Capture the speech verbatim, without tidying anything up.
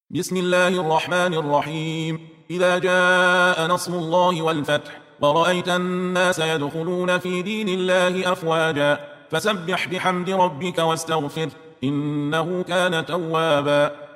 بسم الله الرحمن الرحيم. إذا جاء نصر الله والفتح ورأيت الناس يدخلون في دين الله أفواجا فسبح بحمد ربك واستغفر إنه كان توابا.